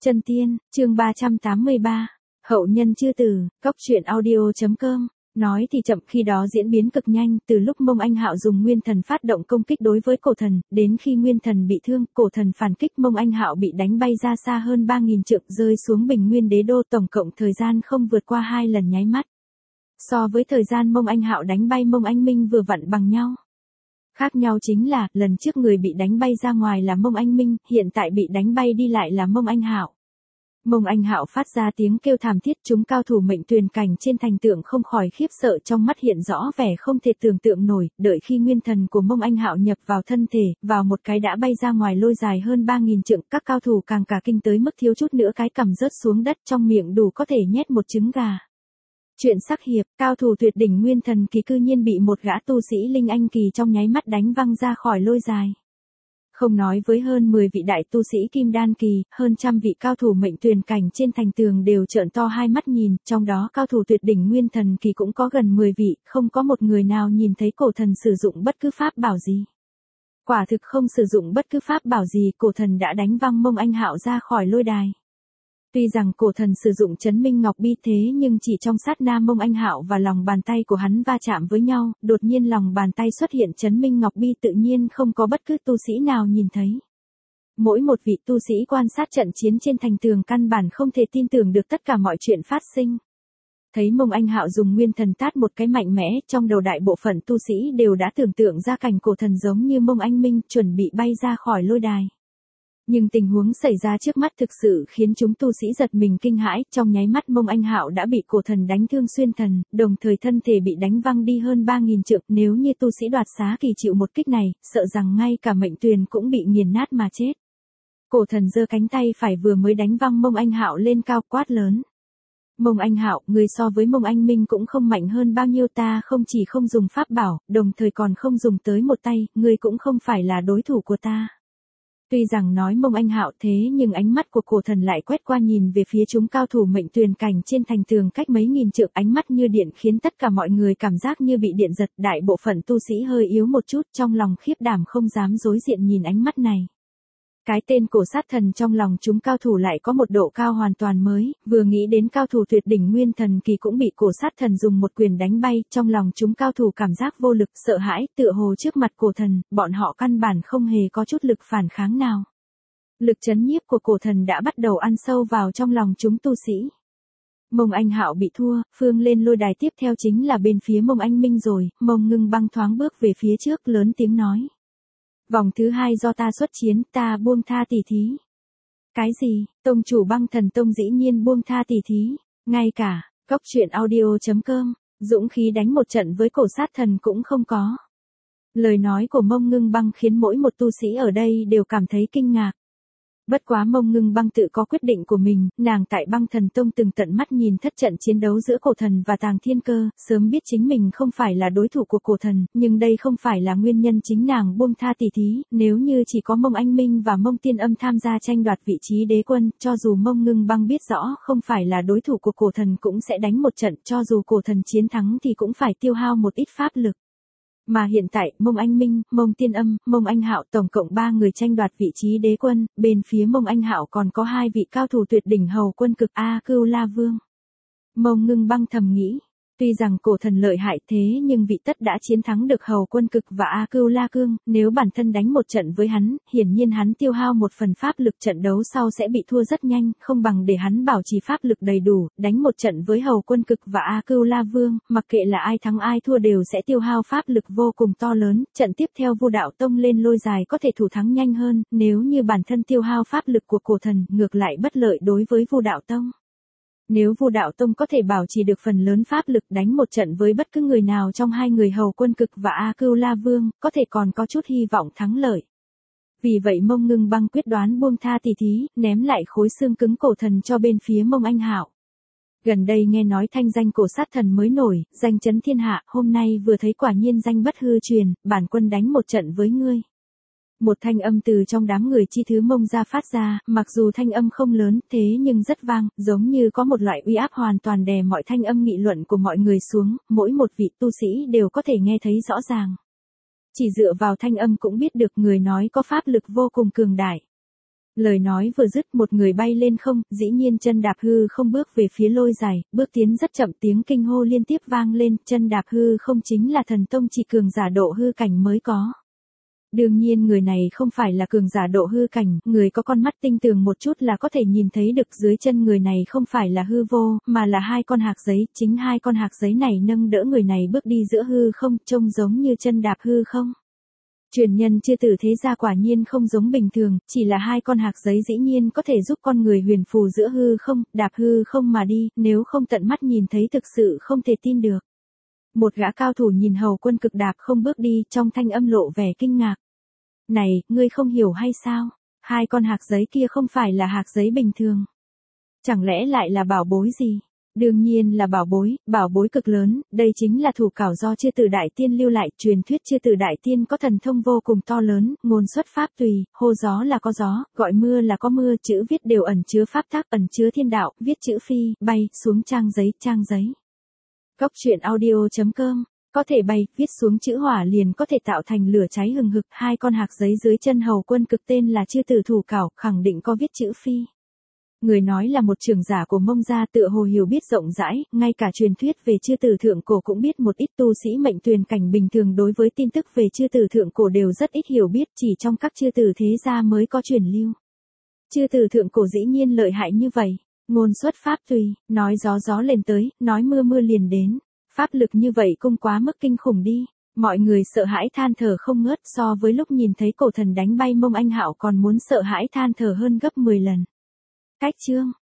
Chân tiên, chương 383. Hậu nhân chư tử, cóc truyện audio.com. Nói thì chậm, khi đó diễn biến cực nhanh, từ lúc Mông Anh Hạo dùng nguyên thần phát động công kích đối với cổ thần, đến khi nguyên thần bị thương, cổ thần phản kích, Mông Anh Hạo bị đánh bay ra xa hơn 3.000 trượng, rơi xuống Bình Nguyên Đế Đô, tổng cộng thời gian không vượt qua 2 lần nháy mắt. So với thời gian Mông Anh Hạo đánh bay Mông Anh Minh vừa vặn bằng nhau. Khác nhau chính là, lần trước người bị đánh bay ra ngoài là Mông Anh Minh, hiện tại bị đánh bay đi lại là Mông Anh Hạo. Mông Anh Hạo phát ra tiếng kêu thảm thiết, chúng cao thủ mệnh tuyền cảnh trên thành tượng không khỏi khiếp sợ, trong mắt hiện rõ vẻ không thể tưởng tượng nổi, đợi khi nguyên thần của Mông Anh Hạo nhập vào thân thể, vào một cái đã bay ra ngoài lôi dài hơn 3.000 trượng, các cao thủ càng cả kinh tới mức thiếu chút nữa cái cằm rớt xuống đất, trong miệng đủ có thể nhét một trứng gà. Chuyện sắc hiệp, cao thủ tuyệt đỉnh nguyên thần kỳ cư nhiên bị một gã tu sĩ linh anh kỳ trong nháy mắt đánh văng ra khỏi lôi dài. Không nói với hơn 10 vị đại tu sĩ kim đan kỳ, hơn trăm vị cao thủ mệnh tuyền cảnh trên thành tường đều trợn to hai mắt nhìn, trong đó cao thủ tuyệt đỉnh nguyên thần kỳ cũng có gần 10 vị, không có một người nào nhìn thấy cổ thần sử dụng bất cứ pháp bảo gì. Quả thực không sử dụng bất cứ pháp bảo gì, cổ thần đã đánh văng Mông Anh Hạo ra khỏi lôi đài. Tuy rằng cổ thần sử dụng chấn minh ngọc bi thế nhưng chỉ trong sát na Mông Anh Hạo và lòng bàn tay của hắn va chạm với nhau, đột nhiên lòng bàn tay xuất hiện chấn minh ngọc bi, tự nhiên không có bất cứ tu sĩ nào nhìn thấy. Mỗi một vị tu sĩ quan sát trận chiến trên thành tường căn bản không thể tin tưởng được tất cả mọi chuyện phát sinh. Thấy Mông Anh Hạo dùng nguyên thần tát một cái mạnh mẽ, trong đầu đại bộ phận tu sĩ đều đã tưởng tượng ra cảnh cổ thần giống như Mông Anh Minh chuẩn bị bay ra khỏi lôi đài. Nhưng tình huống xảy ra trước mắt thực sự khiến chúng tu sĩ giật mình kinh hãi, trong nháy mắt Mông Anh Hạo đã bị cổ thần đánh thương xuyên thần, đồng thời thân thể bị đánh văng đi hơn 3.000 trượng, nếu như tu sĩ đoạt xá kỳ chịu một kích này, sợ rằng ngay cả mệnh tuyền cũng bị nghiền nát mà chết. Cổ thần giơ cánh tay phải vừa mới đánh văng Mông Anh Hạo lên cao, quát lớn. Mông Anh Hạo, người so với Mông Anh Minh cũng không mạnh hơn bao nhiêu, ta không chỉ không dùng pháp bảo, đồng thời còn không dùng tới một tay, người cũng không phải là đối thủ của ta. Tuy rằng nói Mông Anh Hạo thế nhưng ánh mắt của cổ thần lại quét qua nhìn về phía chúng cao thủ mệnh tuyền cảnh trên thành tường cách mấy nghìn trượng, ánh mắt như điện khiến tất cả mọi người cảm giác như bị điện giật, đại bộ phận tu sĩ hơi yếu một chút, trong lòng khiếp đảm không dám đối diện nhìn ánh mắt này. Cái tên cổ sát thần trong lòng chúng cao thủ lại có một độ cao hoàn toàn mới, vừa nghĩ đến cao thủ tuyệt đỉnh nguyên thần kỳ cũng bị cổ sát thần dùng một quyền đánh bay, trong lòng chúng cao thủ cảm giác vô lực, sợ hãi, tựa hồ trước mặt cổ thần, bọn họ căn bản không hề có chút lực phản kháng nào. Lực chấn nhiếp của cổ thần đã bắt đầu ăn sâu vào trong lòng chúng tu sĩ. Mông Anh Hạo bị thua, phương lên lôi đài tiếp theo chính là bên phía Mông Anh Minh rồi, Mông Ngưng Băng thoáng bước về phía trước lớn tiếng nói. Vòng thứ 2 do ta xuất chiến, ta buông tha tỷ thí. Cái gì, tông chủ Băng Thần Tông dĩ nhiên buông tha tỷ thí, ngay cả, cóc truyện audio.com, dũng khí đánh một trận với cổ sát thần cũng không có. Lời nói của Mông Ngưng Băng khiến mỗi một tu sĩ ở đây đều cảm thấy kinh ngạc. Bất quá Mông Ngưng Băng tự có quyết định của mình, nàng tại Băng Thần Tông từng tận mắt nhìn thất trận chiến đấu giữa cổ thần và Tàng Thiên Cơ, sớm biết chính mình không phải là đối thủ của cổ thần, nhưng đây không phải là nguyên nhân chính nàng buông tha tỷ thí, nếu như chỉ có Mông Anh Minh và Mông Tiên Âm tham gia tranh đoạt vị trí đế quân, cho dù Mông Ngưng Băng biết rõ không phải là đối thủ của cổ thần cũng sẽ đánh một trận, cho dù cổ thần chiến thắng thì cũng phải tiêu hao một ít pháp lực. Mà hiện tại, Mông Anh Minh, Mông Tiên Âm, Mông Anh Hạo tổng cộng 3 người tranh đoạt vị trí đế quân, bên phía Mông Anh Hạo còn có 2 vị cao thủ tuyệt đỉnh hầu quân cực A Cưu La Vương. Mông Ngưng Băng thầm nghĩ, tuy rằng cổ thần lợi hại thế nhưng vị tất đã chiến thắng được hầu quân cực và A Cưu La Cương, nếu bản thân đánh một trận với hắn, hiển nhiên hắn tiêu hao một phần pháp lực, trận đấu sau sẽ bị thua rất nhanh, không bằng để hắn bảo trì pháp lực đầy đủ, đánh một trận với hầu quân cực và A Cưu La Vương, mặc kệ là ai thắng ai thua đều sẽ tiêu hao pháp lực vô cùng to lớn, trận tiếp theo Vu Đạo Tông lên lôi dài có thể thủ thắng nhanh hơn, nếu như bản thân tiêu hao pháp lực của cổ thần, ngược lại bất lợi đối với Vu Đạo Tông. Nếu Vu Đạo Tông có thể bảo trì được phần lớn pháp lực đánh một trận với bất cứ người nào trong 2 người hầu quân cực và A Cưu La Vương, có thể còn có chút hy vọng thắng lợi. Vì vậy Mông Ngưng Băng quyết đoán buông tha tỷ thí, ném lại khối xương cứng cổ thần cho bên phía Mông Anh Hạo. Gần đây nghe nói thanh danh cổ sát thần mới nổi, danh chấn thiên hạ, hôm nay vừa thấy quả nhiên danh bất hư truyền, bản quân đánh một trận với ngươi. Một thanh âm từ trong đám người chi thứ Mông ra phát ra, mặc dù thanh âm không lớn thế nhưng rất vang, giống như có một loại uy áp hoàn toàn đè mọi thanh âm nghị luận của mọi người xuống, mỗi một vị tu sĩ đều có thể nghe thấy rõ ràng. Chỉ dựa vào thanh âm cũng biết được người nói có pháp lực vô cùng cường đại. Lời nói vừa dứt một người bay lên không, dĩ nhiên chân đạp hư không bước về phía Lôi Dài, bước tiến rất chậm tiếng kinh hô liên tiếp vang lên, chân đạp hư không chính là thần tông chỉ cường giả độ hư cảnh mới có. Đương nhiên người này không phải là cường giả độ hư cảnh, người có con mắt tinh tường một chút là có thể nhìn thấy được dưới chân người này không phải là hư vô, mà là hai con hạc giấy, chính hai con hạc giấy này nâng đỡ người này bước đi giữa hư không, trông giống như chân đạp hư không. Truyền nhân chưa tử thế gia quả nhiên không giống bình thường, chỉ là hai con hạc giấy dĩ nhiên có thể giúp con người huyền phù giữa hư không, đạp hư không mà đi, nếu không tận mắt nhìn thấy thực sự không thể tin được. Một gã cao thủ nhìn Hầu Quân Cực đạp không bước đi, trong thanh âm lộ vẻ kinh ngạc. Này, ngươi không hiểu hay sao? Hai con hạc giấy kia không phải là hạc giấy bình thường. Chẳng lẽ lại là bảo bối gì? Đương nhiên là bảo bối cực lớn, đây chính là thủ cảo do chư tử đại tiên lưu lại, truyền thuyết chư tử đại tiên có thần thông vô cùng to lớn, ngôn xuất pháp tùy, hô gió là có gió, gọi mưa là có mưa, chữ viết đều ẩn chứa pháp tắc, ẩn chứa thiên đạo, viết chữ phi, bay, xuống trang giấy. Cốc truyện audio.com có thể bay, viết xuống chữ hỏa liền có thể tạo thành lửa cháy hừng hực, hai con hạc giấy dưới chân Hầu Quân Cực tên là chư tử thủ cảo, khẳng định có viết chữ phi. Người nói là một trưởng giả của Mông gia tựa hồ hiểu biết rộng rãi, ngay cả truyền thuyết về chư tử thượng cổ cũng biết một ít tu sĩ mệnh tuyền cảnh bình thường đối với tin tức về chư tử thượng cổ đều rất ít hiểu biết, chỉ trong các chư tử thế gia mới có truyền lưu. Chư tử thượng cổ dĩ nhiên lợi hại như vậy, ngôn xuất pháp tùy, nói gió lên tới, nói mưa liền đến, pháp lực như vậy cũng quá mức kinh khủng đi. Mọi người sợ hãi than thở không ngớt, so với lúc nhìn thấy cổ thần đánh bay Mông Anh Hạo còn muốn sợ hãi than thở hơn gấp 10 lần. Cách chương